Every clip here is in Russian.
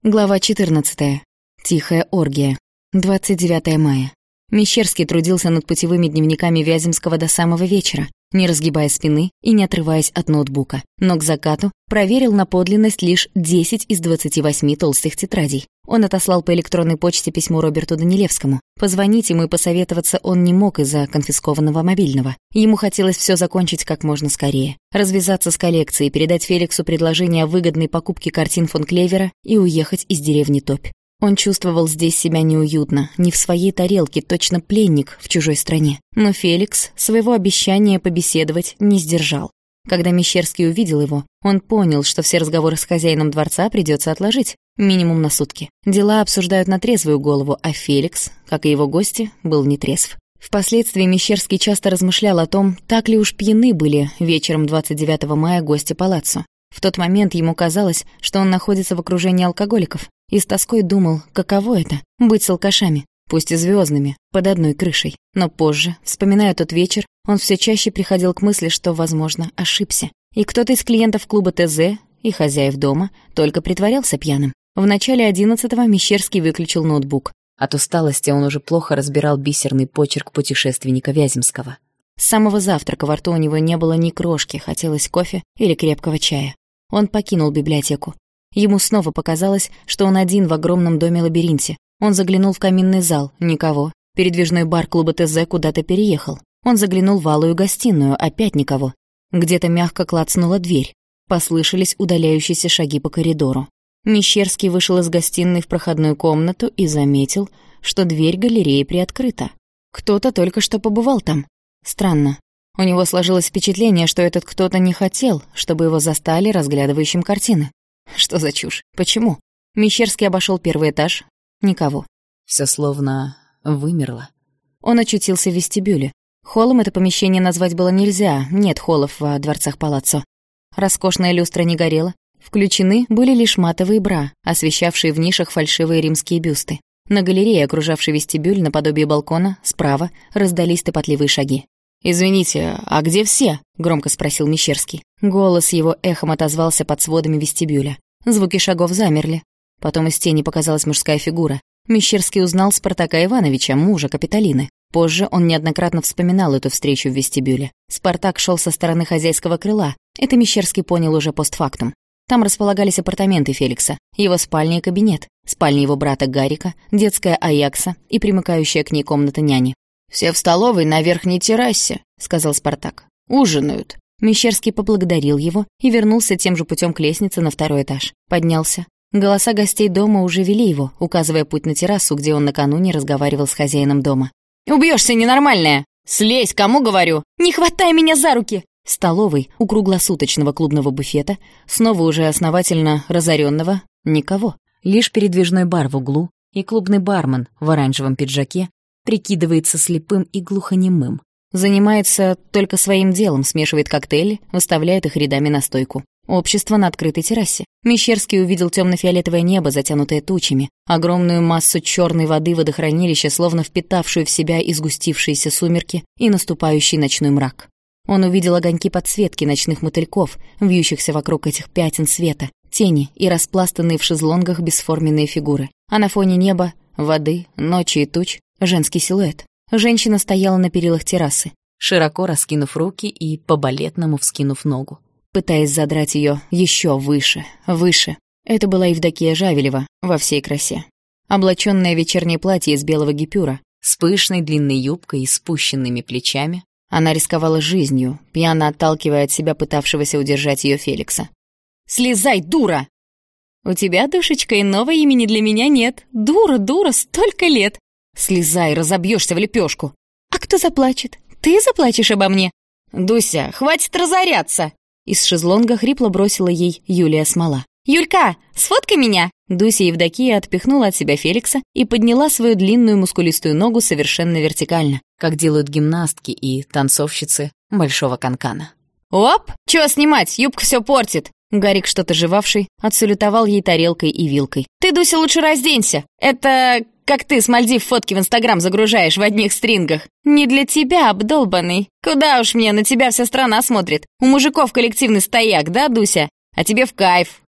Глава 14. Тихая оргия. 29 мая. Мещерский трудился над путевыми дневниками Вяземского до самого вечера, не разгибая спины и не отрываясь от ноутбука. Но к закату проверил на подлинность лишь 10 из 28 толстых тетрадей. Он отослал по электронной почте письмо Роберту Данилевскому. Позвонить ему и посоветоваться он не мог из-за конфискованного мобильного. Ему хотелось все закончить как можно скорее. Развязаться с коллекцией, передать Феликсу предложение о выгодной покупке картин фон Клевера и уехать из деревни Топь. Он чувствовал здесь себя неуютно, не в своей тарелке, точно пленник в чужой стране. Но Феликс своего обещания побеседовать не сдержал. Когда Мещерский увидел его, он понял, что все разговоры с хозяином дворца придется отложить, минимум на сутки. Дела обсуждают на трезвую голову, а Феликс, как и его гости, был нетрезв. Впоследствии Мещерский часто размышлял о том, так ли уж пьяны были вечером 29 мая гости палаццо. В тот момент ему казалось, что он находится в окружении алкоголиков, и с тоской думал, каково это — быть с алкашами, пусть и звездными, под одной крышей. Но позже, вспоминая тот вечер, он все чаще приходил к мысли, что, возможно, ошибся. И кто-то из клиентов клуба ТЗ и хозяев дома только притворялся пьяным. В начале 11-го Мещерский выключил ноутбук. От усталости он уже плохо разбирал бисерный почерк путешественника Вяземского. С самого завтрака во рту у него не было ни крошки, хотелось кофе или крепкого чая. Он покинул библиотеку. Ему снова показалось, что он один в огромном доме-лабиринте. Он заглянул в каминный зал, никого. Передвижной бар клуба ТЗ куда-то переехал. Он заглянул в алую гостиную, опять никого. Где-то мягко клацнула дверь. Послышались удаляющиеся шаги по коридору. Мещерский вышел из гостиной в проходную комнату и заметил, что дверь галереи приоткрыта. Кто-то только что побывал там. Странно. У него сложилось впечатление, что этот кто-то не хотел, чтобы его застали разглядывающим картины. Что за чушь? Почему? Мещерский обошел первый этаж. Никого. Все словно вымерло. Он очутился в вестибюле. Холлом это помещение назвать было нельзя, нет холлов во дворцах палаццо. Роскошная люстра не горела. Включены были лишь матовые бра, освещавшие в нишах фальшивые римские бюсты. На галерее, окружавшей вестибюль наподобие балкона, справа раздались топотливые шаги. «Извините, а где все?» — громко спросил Мещерский. Голос его эхом отозвался под сводами вестибюля. Звуки шагов замерли. Потом из тени показалась мужская фигура. Мещерский узнал Спартака Ивановича, мужа Капитолины. Позже он неоднократно вспоминал эту встречу в вестибюле. Спартак шел со стороны хозяйского крыла. Это Мещерский понял уже постфактум. Там располагались апартаменты Феликса, его спальня и кабинет, спальня его брата Гарика, детская Аякса и примыкающая к ней комната няни. «Все в столовой на верхней террасе», — сказал Спартак. «Ужинают». Мещерский поблагодарил его и вернулся тем же путем к лестнице на второй этаж. Поднялся. Голоса гостей дома уже вели его, указывая путь на террасу, где он накануне разговаривал с хозяином дома. «Убьешься, ненормальная! Слезь, кому говорю! Не хватай меня за руки!» В столовой у круглосуточного клубного буфета, снова уже основательно разоренного, никого. Лишь передвижной бар в углу и клубный бармен в оранжевом пиджаке прикидывается слепым и глухонемым. Занимается только своим делом, смешивает коктейли, выставляет их рядами на стойку. Общество на открытой террасе. Мещерский увидел темно-фиолетовое небо, затянутое тучами, огромную массу черной воды водохранилища, словно впитавшую в себя и сгустившиеся сумерки и наступающий ночной мрак. Он увидел огоньки подсветки ночных мотыльков, вьющихся вокруг этих пятен света, тени и распластанные в шезлонгах бесформенные фигуры. А на фоне неба, воды, ночи и туч женский силуэт. Женщина стояла на перилах террасы, широко раскинув руки и по-балетному вскинув ногу, пытаясь задрать ее еще выше, выше. Это была Евдокия Жавелева во всей красе. Облаченное в вечернее платье из белого гипюра, с пышной длинной юбкой и спущенными плечами, она рисковала жизнью, пьяно отталкивая от себя пытавшегося удержать ее Феликса. «Слезай, дура!» «У тебя, душечка, иного имени для меня нет. Дура, дура, столько лет!» «Слезай, разобьешься в лепешку!» «А кто заплачет? Ты заплачешь обо мне?» «Дуся, хватит разоряться!» Из шезлонга хрипло бросила ей Юлия Смола. «Юлька, сфоткай меня!» Дуся Евдокия отпихнула от себя Феликса и подняла свою длинную мускулистую ногу совершенно вертикально, как делают гимнастки и танцовщицы большого канкана. «Оп! Чего снимать? Юбка все портит!» Гарик, что-то жевавший, отсалютовал ей тарелкой и вилкой. «Ты, Дуся, лучше разденься! Это как ты с Мальдив фотки в Инстаграм загружаешь в одних стрингах. Не для тебя, обдолбанный. Куда уж мне, на тебя вся страна смотрит. У мужиков коллективный стояк, да, Дуся? А тебе в кайф.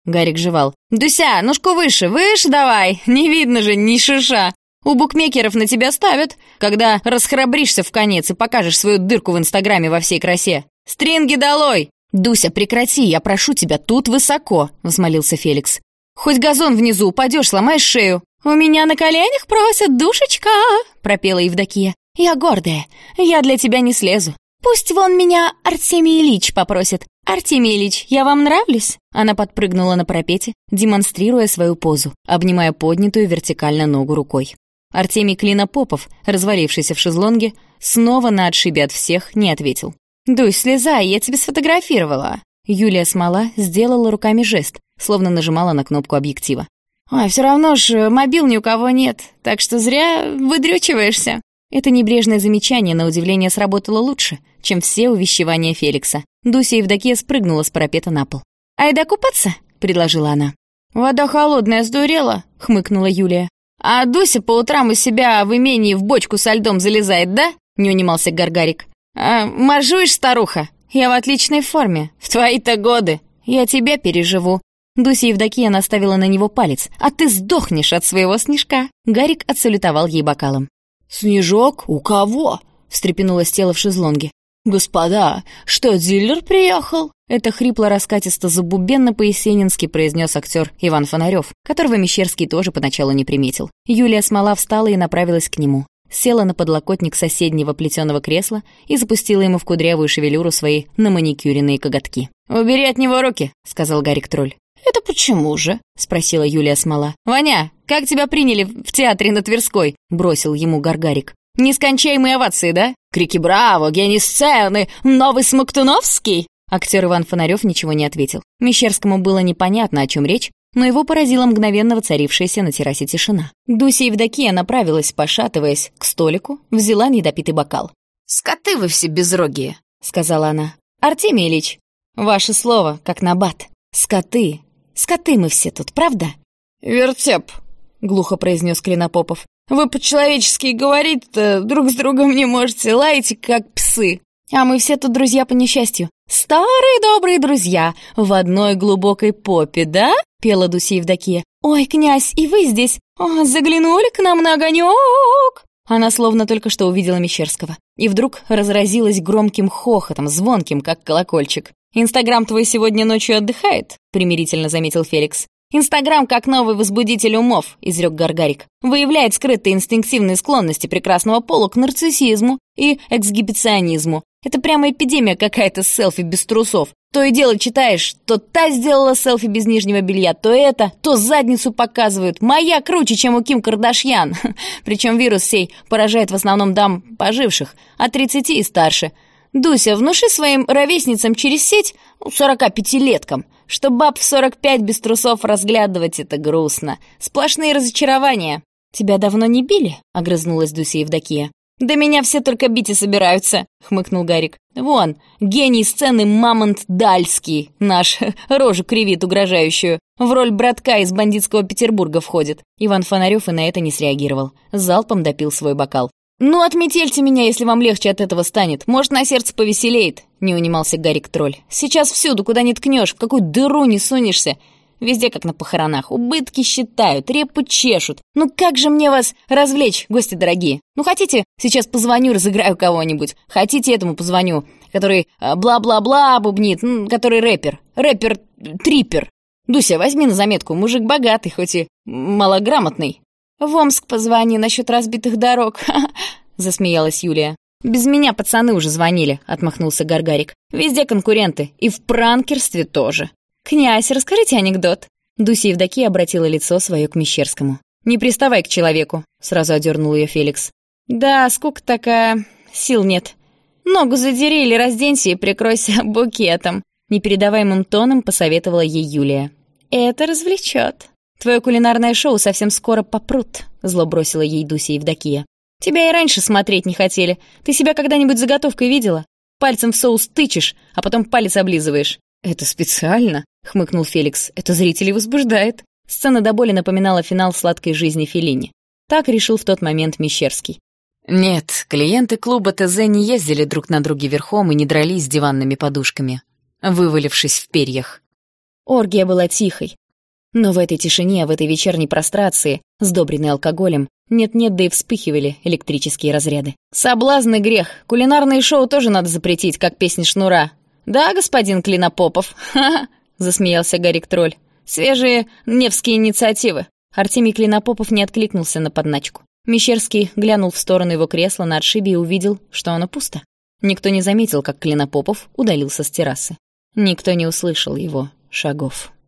Гарик жевал. «Дуся, ножку выше, выше давай! Не видно же, ни шиша! У букмекеров на тебя ставят, когда расхрабришься вконец и покажешь свою дырку в Инстаграме во всей красе. Стринги долой!» «Дуся, прекрати, я прошу тебя, тут высоко!» — взмолился Феликс. «Хоть газон внизу упадешь, сломаешь шею!» «У меня на коленях просят, душечка!» — пропела Евдокия. «Я гордая, я для тебя не слезу. Пусть вон меня Артемий Ильич попросит. Артемий Ильич, я вам нравлюсь?» Она подпрыгнула на парапете, демонстрируя свою позу, обнимая поднятую вертикально ногу рукой. Артемий Клинопопов, развалившийся в шезлонге, снова на отшибе от всех не ответил. «Дусь, слезай, я тебя сфотографировала!» Юлия Смола сделала руками жест, словно нажимала на кнопку объектива. «Ой, все равно ж мобил ни у кого нет, так что зря выдрючиваешься». Это небрежное замечание, на удивление, сработало лучше, чем все увещевания Феликса. Дуся Евдокия спрыгнула с парапета на пол. «Айда купаться?» — предложила она. «Вода холодная, сдурела?» — хмыкнула Юлия. «А Дуся по утрам у себя в имении в бочку со льдом залезает, да?» — не унимался Гаргарик. «Моржуешь, старуха? Я в отличной форме. В твои-то годы. Я тебя переживу». Дуся Евдокия наставила на него палец. «А ты сдохнешь от своего снежка!» Гарик отсалютовал ей бокалом. «Снежок? У кого?» — встрепенулось тело в шезлонге. «Господа, что, дилер приехал?» Это хрипло-раскатисто-забубенно по-есенински произнес актер Иван Фонарев, которого Мещерский тоже поначалу не приметил. Юлия Смола встала и направилась к нему. Села на подлокотник соседнего плетеного кресла и запустила ему в кудрявую шевелюру свои наманикюренные коготки. «Убери от него руки», — сказал Гарик-тролль. «Это почему же?» — спросила Юлия Смола. «Ваня, как тебя приняли в театре на Тверской?» — бросил ему Гаргарик. «Нескончаемые овации, да? Крики «Браво! Гений сцены! Новый Смоктуновский!» Актер Иван Фонарев ничего не ответил. Мещерскому было непонятно, о чем речь, но его поразила мгновенно воцарившаяся на террасе тишина. Дуся Евдокия направилась, пошатываясь, к столику, взяла недопитый бокал. «Скоты вы все безрогие», — сказала она. «Артемий Ильич, ваше слово, как набат. Скоты. Скоты мы все тут, правда?» «Вертеп», — глухо произнес Клинопопов. «Вы по-человечески говорить-то друг с другом не можете, лаете, как псы. А мы все тут друзья по несчастью. Старые добрые друзья в одной глубокой попе, да?» — пела Дуся Евдокия. «Ой, князь, и вы здесь? О, заглянули к нам на огонек!» Она словно только что увидела Мещерского. И вдруг разразилась громким хохотом, звонким, как колокольчик. «Инстаграм твой сегодня ночью отдыхает?» — примирительно заметил Феликс. «Инстаграм, как новый возбудитель умов», — изрек Гаргарик. «Выявляет скрытые инстинктивные склонности прекрасного пола к нарциссизму и эксгибиционизму. Это прямо эпидемия какая-то с селфи без трусов. То и дело читаешь, то та сделала селфи без нижнего белья, то это, то задницу показывают. Моя круче, чем у Ким Кардашьян. Причем вирус сей поражает в основном дам поживших, от 30 и старше. Дуся, внуши своим ровесницам через сеть, 45-леткам, что баб в 45 без трусов разглядывать это грустно. Сплошные разочарования». «Тебя давно не били?» — огрызнулась Дуся Евдокия. «Да меня все только бить и собираются», — хмыкнул Гарик. «Вон, гений сцены Мамонт Дальский, наш, рожу кривит угрожающую, в роль братка из бандитского Петербурга входит». Иван Фонарев и на это не среагировал. Залпом допил свой бокал. «Ну, отметельте меня, если вам легче от этого станет. Может, на сердце повеселеет», — не унимался Гарик-тролль. «Сейчас всюду, куда ни ткнешь, в какую дыру не сунешься. Везде, как на похоронах. Убытки считают, репу чешут. Ну как же мне вас развлечь, гости дорогие? Ну хотите, сейчас позвоню, разыграю кого-нибудь. Хотите, этому позвоню, который бла-бла-бла бубнит, который рэпер. Рэпер-трипер. Дуся, возьми на заметку, мужик богатый, хоть и малограмотный». «В Омск позвони насчет разбитых дорог», — засмеялась Юлия. «Без меня пацаны уже звонили», — отмахнулся Гаргарик. «Везде конкуренты, и в пранкерстве тоже». «Князь, расскажите анекдот». Дуся Евдокия обратила лицо свое к Мещерскому. «Не приставай к человеку», — сразу одернул ее Феликс. «Да, скука такая, сил нет. Ногу задери или разденься и прикройся букетом», — непередаваемым тоном посоветовала ей Юлия. «Это развлечет». «Твое кулинарное шоу совсем скоро попрут», — зло бросила ей Дуся Евдокия. «Тебя и раньше смотреть не хотели. Ты себя когда-нибудь заготовкой видела? Пальцем в соус тычешь, а потом палец облизываешь». «Это специально?» — хмыкнул Феликс. «Это зрителей возбуждает». Сцена до боли напоминала финал «Сладкой жизни» Феллини. Так решил в тот момент Мещерский. Нет, клиенты клуба ТЗ не ездили друг на друге верхом и не дрались с диванными подушками, вывалившись в перьях. Оргия была тихой. Но в этой тишине, в этой вечерней прострации, сдобренной алкоголем, нет-нет, да и вспыхивали электрические разряды. «Соблазн и грех. Кулинарные шоу тоже надо запретить, как песни Шнура. Да, господин Клинопопов?» «Ха-ха!» — засмеялся Гарик-тролль. «Свежие невские инициативы». Артемий Клинопопов не откликнулся на подначку. Мещерский глянул в сторону его кресла на отшибе и увидел, что оно пусто. Никто не заметил, как Клинопопов удалился с террасы. Никто не услышал его шагов.